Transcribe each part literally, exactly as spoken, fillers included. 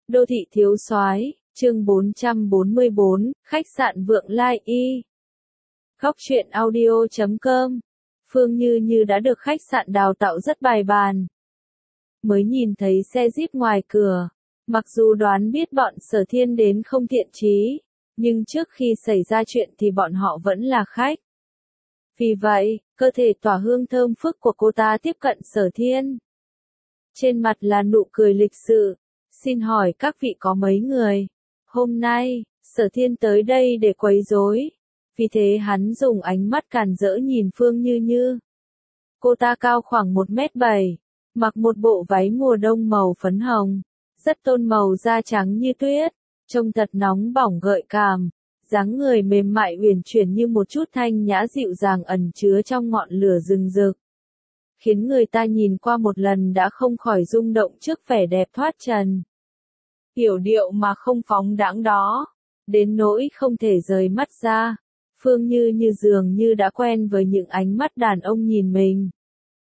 Đô thị thiếu soái, chương bốn trăm bốn mươi bốn, khách sạn Vượng Lai Y. Góc truyện audio chấm com. Phương Như Như đã được khách sạn đào tạo rất bài bàn. Mới nhìn thấy xe Jeep ngoài cửa, mặc dù đoán biết bọn Sở Thiên đến không thiện chí, nhưng trước khi xảy ra chuyện thì bọn họ vẫn là khách. Vì vậy, cơ thể tỏa hương thơm phức của cô ta tiếp cận Sở Thiên. Trên mặt là nụ cười lịch sự. Xin hỏi các vị có mấy người? Hôm nay, Sở Thiên tới đây để quấy rối. Vì thế hắn dùng ánh mắt càn rỡ nhìn Phương Như Như. Cô ta cao khoảng một mét bảy, mặc một bộ váy mùa đông màu phấn hồng, rất tôn màu da trắng như tuyết, trông thật nóng bỏng gợi cảm, dáng người mềm mại uyển chuyển như một chút thanh nhã dịu dàng ẩn chứa trong ngọn lửa rừng rực, khiến người ta nhìn qua một lần đã không khỏi rung động trước vẻ đẹp thoát trần. Yểu điệu mà không phóng đãng đó, đến nỗi không thể rời mắt ra. Phương Như Như dường như đã quen với những ánh mắt đàn ông nhìn mình.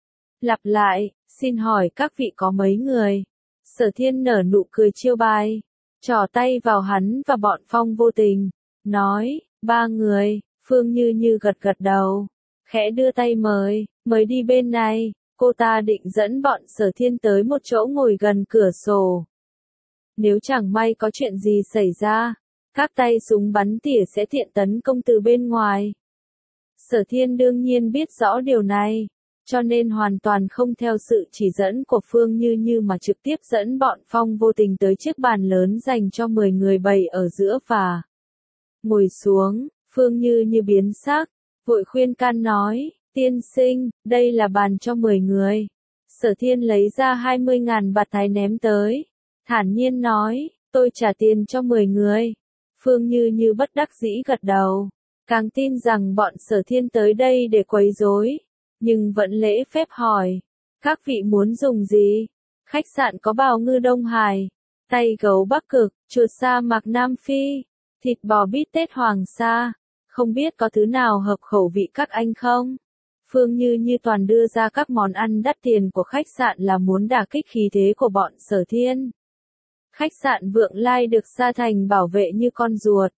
Lặp lại, xin hỏi các vị có mấy người? Sở Thiên nở nụ cười chiêu bài, trỏ tay vào hắn và bọn Phong Vô Tình, nói, ba người. Phương Như Như gật gật đầu, khẽ đưa tay mời, mời đi bên này. Cô ta định dẫn bọn Sở Thiên tới một chỗ ngồi gần cửa sổ. Nếu chẳng may có chuyện gì xảy ra, các tay súng bắn tỉa sẽ tiện tấn công từ bên ngoài. Sở Thiên đương nhiên biết rõ điều này, cho nên hoàn toàn không theo sự chỉ dẫn của Phương Như Như mà trực tiếp dẫn bọn Phong Vô Tình tới chiếc bàn lớn dành cho mười người bày ở giữa và ngồi xuống. Phương Như Như biến sắc, vội khuyên can nói, tiên sinh, đây là bàn cho mười người. Sở Thiên lấy ra hai mươi ngàn bạt thái ném tới, thản nhiên nói, tôi trả tiền cho mười người. Phương Như Như bất đắc dĩ gật đầu, càng tin rằng bọn Sở Thiên tới đây để quấy rối, nhưng vẫn lễ phép hỏi, các vị muốn dùng gì? Khách sạn có bào ngư Đông Hải, tay gấu Bắc Cực, chuột sa mạc Nam Phi, thịt bò bít tết Hoàng Sa, không biết có thứ nào hợp khẩu vị các anh không? Phương Như Như toàn đưa ra các món ăn đắt tiền của khách sạn là muốn đả kích khí thế của bọn Sở Thiên. Khách sạn Vượng Lai được Sa Thành bảo vệ như con ruột.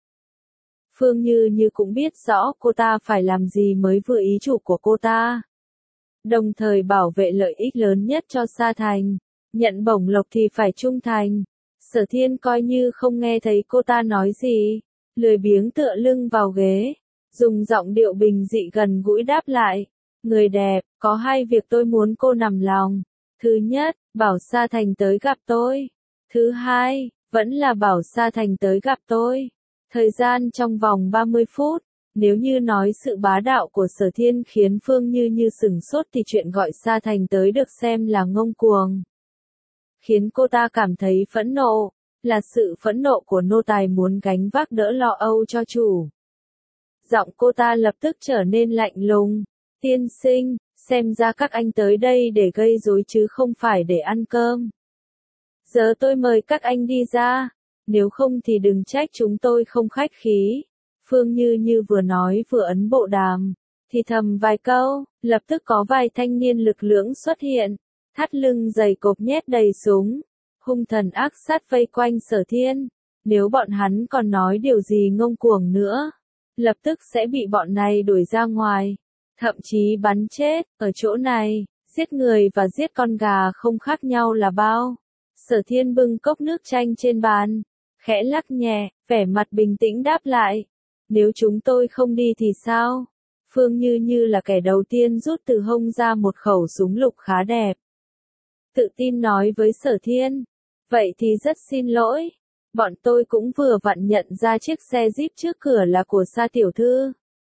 Phương Như Như cũng biết rõ cô ta phải làm gì mới vừa ý chủ của cô ta. Đồng thời bảo vệ lợi ích lớn nhất cho Sa Thành, nhận bổng lộc thì phải trung thành. Sở Thiên coi như không nghe thấy cô ta nói gì, lười biếng tựa lưng vào ghế, dùng giọng điệu bình dị gần gũi đáp lại, người đẹp, có hai việc tôi muốn cô nằm lòng. Thứ nhất, bảo Sa Thành tới gặp tôi. Thứ hai, vẫn là bảo Sa Thành tới gặp tôi. Thời gian trong vòng ba mươi phút, nếu như nói sự bá đạo của Sở Thiên khiến Phương Như Như sửng sốt thì chuyện gọi Sa Thành tới được xem là ngông cuồng. Khiến cô ta cảm thấy phẫn nộ, là sự phẫn nộ của nô tài muốn gánh vác đỡ lo âu cho chủ. Giọng cô ta lập tức trở nên lạnh lùng, tiên sinh, xem ra các anh tới đây để gây rối chứ không phải để ăn cơm. Giờ tôi mời các anh đi ra, nếu không thì đừng trách chúng tôi không khách khí. Phương Như Như vừa nói vừa ấn bộ đàm, thì thầm vài câu, lập tức có vài thanh niên lực lưỡng xuất hiện, thắt lưng dày cộp nhét đầy súng, hung thần ác sát vây quanh Sở Thiên. Nếu bọn hắn còn nói điều gì ngông cuồng nữa, lập tức sẽ bị bọn này đuổi ra ngoài, thậm chí bắn chết. Ở chỗ này, giết người và giết con gà không khác nhau là bao. Sở Thiên bưng cốc nước chanh trên bàn, khẽ lắc nhẹ, vẻ mặt bình tĩnh đáp lại, nếu chúng tôi không đi thì sao? Phương Như Như là kẻ đầu tiên rút từ hông ra một khẩu súng lục khá đẹp. Tự tin nói với Sở Thiên, vậy thì rất xin lỗi, bọn tôi cũng vừa vặn nhận ra chiếc xe Jeep trước cửa là của Sa tiểu thư.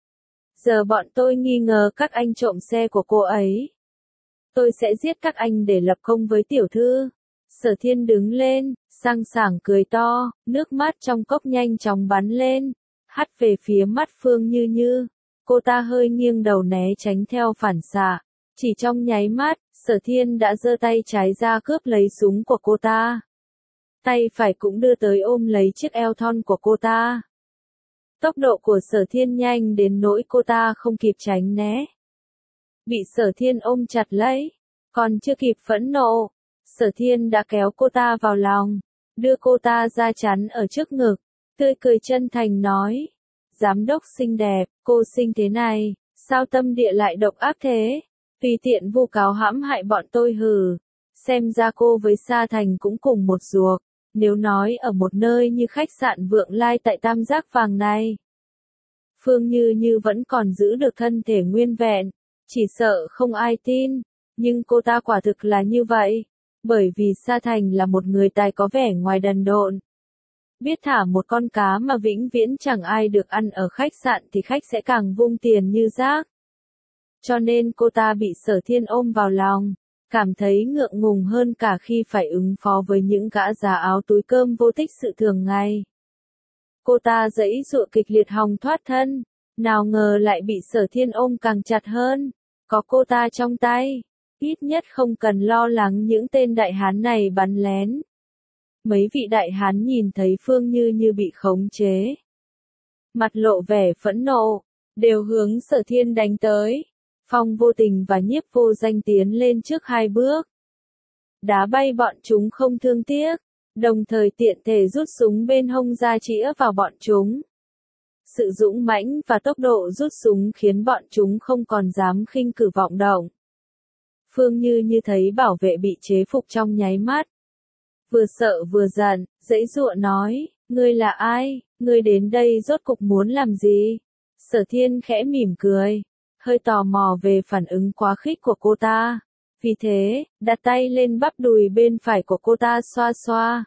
Giờ bọn tôi nghi ngờ các anh trộm xe của cô ấy. Tôi sẽ giết các anh để lập công với tiểu thư. Sở Thiên đứng lên, sang sảng cười to, nước mắt trong cốc nhanh chóng bắn lên, hắt về phía mắt Phương Như Như. Cô ta hơi nghiêng đầu né tránh theo phản xạ. Chỉ trong nháy mắt, Sở Thiên đã giơ tay trái ra cướp lấy súng của cô ta. Tay phải cũng đưa tới ôm lấy chiếc eo thon của cô ta. Tốc độ của Sở Thiên nhanh đến nỗi cô ta không kịp tránh né. Bị Sở Thiên ôm chặt lấy, còn chưa kịp phẫn nộ, Sở Thiên đã kéo cô ta vào lòng, đưa cô ta ra chắn ở trước ngực, tươi cười chân thành nói. Giám đốc xinh đẹp, cô xinh thế này, sao tâm địa lại độc ác thế? Tùy tiện vu cáo hãm hại bọn tôi hừ. Xem ra cô với Sa Thành cũng cùng một ruột, nếu nói ở một nơi như khách sạn Vượng Lai tại Tam Giác Vàng này. Phương Như Như vẫn còn giữ được thân thể nguyên vẹn, chỉ sợ không ai tin, nhưng cô ta quả thực là như vậy, bởi vì Sa Thành là một người tài có vẻ ngoài đần độn. Biết thả một con cá mà vĩnh viễn chẳng ai được ăn ở khách sạn thì khách sẽ càng vung tiền như rác. Cho nên cô ta bị Sở Thiên ôm vào lòng, cảm thấy ngượng ngùng hơn cả khi phải ứng phó với những gã già áo túi cơm vô tích sự thường ngày. Cô ta giãy giụa kịch liệt hòng thoát thân, nào ngờ lại bị Sở Thiên ôm càng chặt hơn. Có cô ta trong tay, ít nhất không cần lo lắng những tên đại hán này bắn lén. Mấy vị đại hán nhìn thấy Phương Như Như bị khống chế, mặt lộ vẻ phẫn nộ, đều hướng Sở Thiên đánh tới. Phong Vô Tình và Nhiếp Vô Danh tiến lên trước hai bước, đá bay bọn chúng không thương tiếc, đồng thời tiện thể rút súng bên hông ra chĩa vào bọn chúng. Sự dũng mãnh và tốc độ rút súng khiến bọn chúng không còn dám khinh cử vọng động. Phương Như Như thấy bảo vệ bị chế phục trong nháy mắt, vừa sợ vừa giận, giãy giụa nói, ngươi là ai, ngươi đến đây rốt cục muốn làm gì? Sở Thiên khẽ mỉm cười, hơi tò mò về phản ứng quá khích của cô ta, vì thế, đặt tay lên bắp đùi bên phải của cô ta xoa xoa.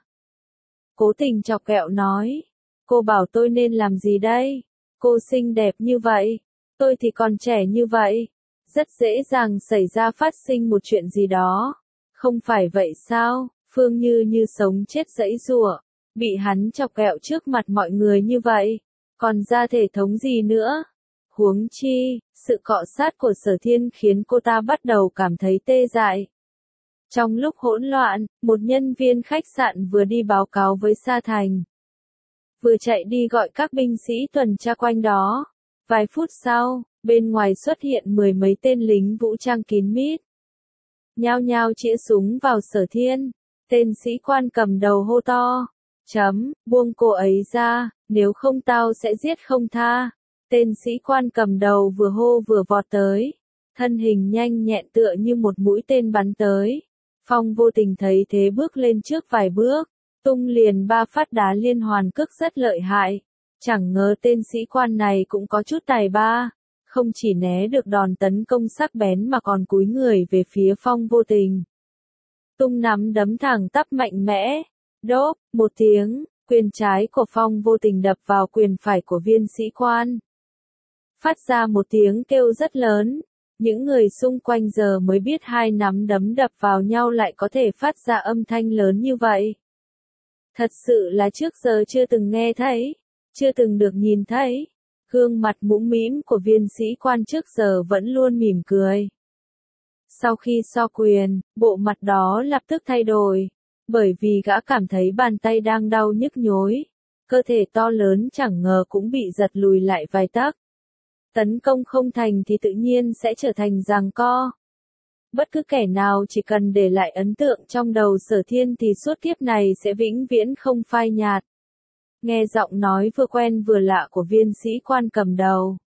Cố Tình chọc ghẹo nói, cô bảo tôi nên làm gì đây? Cô xinh đẹp như vậy, tôi thì còn trẻ như vậy, rất dễ dàng xảy ra phát sinh một chuyện gì đó, không phải vậy sao? Phương Như Như sống chết giãy giụa, bị hắn chọc ghẹo trước mặt mọi người như vậy, còn ra thể thống gì nữa? Huống chi, sự cọ sát của Sở Thiên khiến cô ta bắt đầu cảm thấy tê dại. Trong lúc hỗn loạn, một nhân viên khách sạn vừa đi báo cáo với Sa Thành, vừa chạy đi gọi các binh sĩ tuần tra quanh đó. Vài phút sau, bên ngoài xuất hiện mười mấy tên lính vũ trang kín mít, nhao nhao chĩa súng vào Sở Thiên. Tên sĩ quan cầm đầu hô to, chấm, buông cô ấy ra, nếu không tao sẽ giết không tha. Tên sĩ quan cầm đầu vừa hô vừa vọt tới, thân hình nhanh nhẹn tựa như một mũi tên bắn tới. Phong Vô Tình thấy thế bước lên trước vài bước, tung liền ba phát đá liên hoàn cước rất lợi hại. Chẳng ngờ tên sĩ quan này cũng có chút tài ba, không chỉ né được đòn tấn công sắc bén mà còn cúi người về phía Phong Vô Tình. Tung nắm đấm thẳng tắp mạnh mẽ, đốp, một tiếng, quyền trái của Phong Vô Tình đập vào quyền phải của viên sĩ quan. Phát ra một tiếng kêu rất lớn, những người xung quanh giờ mới biết hai nắm đấm đập vào nhau lại có thể phát ra âm thanh lớn như vậy. Thật sự là trước giờ chưa từng nghe thấy, chưa từng được nhìn thấy. Gương mặt mũm mĩm của viên sĩ quan trước giờ vẫn luôn mỉm cười. Sau khi so quyền, bộ mặt đó lập tức thay đổi, bởi vì gã cảm thấy bàn tay đang đau nhức nhối, cơ thể to lớn chẳng ngờ cũng bị giật lùi lại vài tấc. Tấn công không thành thì tự nhiên sẽ trở thành giằng co. Bất cứ kẻ nào chỉ cần để lại ấn tượng trong đầu Sở Thiên thì suốt kiếp này sẽ vĩnh viễn không phai nhạt. Nghe giọng nói vừa quen vừa lạ của viên sĩ quan cầm đầu,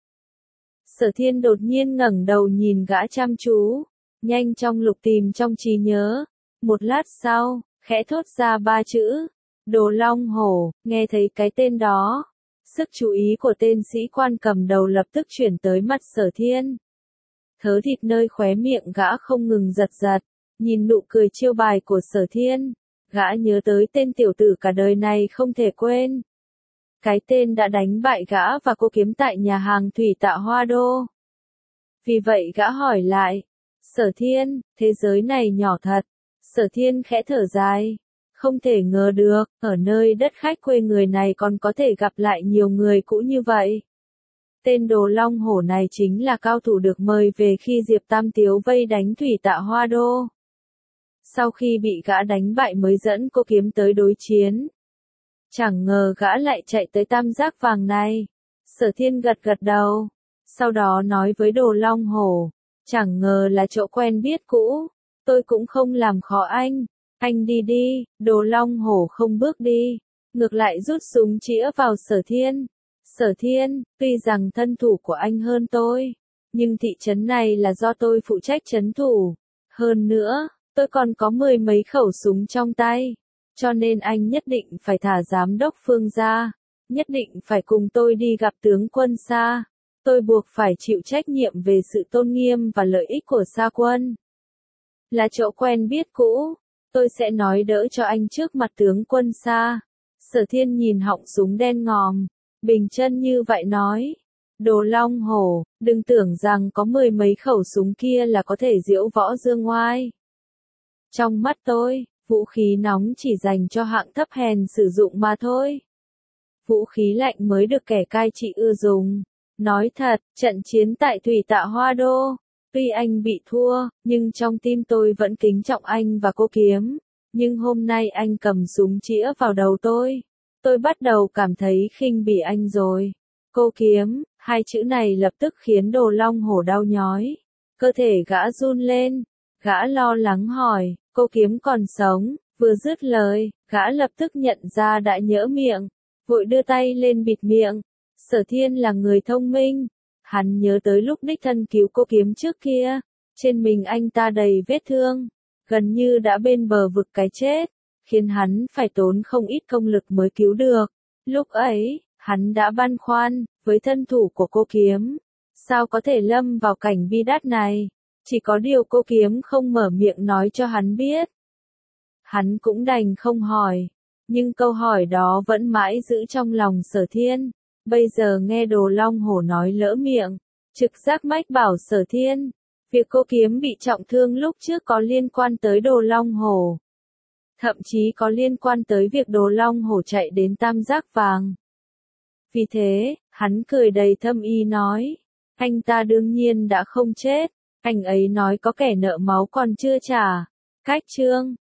Sở Thiên đột nhiên ngẩng đầu nhìn gã chăm chú, nhanh chóng lục tìm trong trí nhớ. Một lát sau, khẽ thốt ra ba chữ, Đồ Long Hổ. Nghe thấy cái tên đó, sức chú ý của tên sĩ quan cầm đầu lập tức chuyển tới mặt Sở Thiên. Thớ thịt nơi khóe miệng gã không ngừng giật giật, nhìn nụ cười chiêu bài của Sở Thiên, gã nhớ tới tên tiểu tử cả đời này không thể quên. Cái tên đã đánh bại gã và cô kiếm tại nhà hàng Thủy Tạ Hoa Đô. Vì vậy gã hỏi lại, Sở Thiên, thế giới này nhỏ thật. Sở Thiên khẽ thở dài, không thể ngờ được, ở nơi đất khách quê người này còn có thể gặp lại nhiều người cũ như vậy. Tên Đồ Long Hổ này chính là cao thủ được mời về khi Diệp Tam Tiếu vây đánh Thủy Tạ Hoa Đô. Sau khi bị gã đánh bại mới dẫn cô kiếm tới đối chiến. Chẳng ngờ gã lại chạy tới Tam Giác Vàng này. Sở Thiên gật gật đầu, sau đó nói với Đồ Long Hổ, chẳng ngờ là chỗ quen biết cũ, tôi cũng không làm khó anh, Anh đi đi, Đồ Long Hổ không bước đi, ngược lại rút súng chĩa vào Sở Thiên. Sở Thiên, tuy rằng thân thủ của anh hơn tôi, nhưng thị trấn này là do tôi phụ trách trấn thủ. Hơn nữa, tôi còn có mười mấy khẩu súng trong tay, cho nên anh nhất định phải thả giám đốc Phương ra, nhất định phải cùng tôi đi gặp tướng quân Sa. Tôi buộc phải chịu trách nhiệm về sự tôn nghiêm và lợi ích của Sa quân. Là chỗ quen biết cũ, tôi sẽ nói đỡ cho anh trước mặt tướng quân Sa. Sở Thiên nhìn họng súng đen ngòm, bình chân như vậy nói. Đồ Long Hổ, đừng tưởng rằng có mười mấy khẩu súng kia là có thể diễu võ dương oai. Trong mắt tôi, vũ khí nóng chỉ dành cho hạng thấp hèn sử dụng mà thôi. Vũ khí lạnh mới được kẻ cai trị ưa dùng. Nói thật, trận chiến tại Thủy Tạ Hoa Đô, tuy anh bị thua, nhưng trong tim tôi vẫn kính trọng anh và cô Kiếm. Nhưng hôm nay anh cầm súng chĩa vào đầu tôi. Tôi bắt đầu cảm thấy khinh bỉ anh rồi. Cô Kiếm, hai chữ này lập tức khiến Đồ Long Hổ đau nhói. Cơ thể gã run lên, gã lo lắng hỏi, cô Kiếm còn sống, vừa dứt lời, gã lập tức nhận ra đã nhỡ miệng, vội đưa tay lên bịt miệng. Sở Thiên là người thông minh, hắn nhớ tới lúc đích thân cứu cô Kiếm trước kia, trên mình anh ta đầy vết thương, gần như đã bên bờ vực cái chết, khiến hắn phải tốn không ít công lực mới cứu được. Lúc ấy, hắn đã băn khoăn, với thân thủ của cô Kiếm, sao có thể lâm vào cảnh bi đát này, chỉ có điều cô Kiếm không mở miệng nói cho hắn biết. Hắn cũng đành không hỏi, nhưng câu hỏi đó vẫn mãi giữ trong lòng Sở Thiên. Bây giờ nghe Đồ Long Hổ nói lỡ miệng, trực giác mách bảo Sở Thiên, việc cô Kiếm bị trọng thương lúc trước có liên quan tới Đồ Long Hổ. Thậm chí có liên quan tới việc Đồ Long Hổ chạy đến Tam Giác Vàng. Vì thế, hắn cười đầy thâm ý nói, anh ta đương nhiên đã không chết, anh ấy nói có kẻ nợ máu còn chưa trả. Cách chương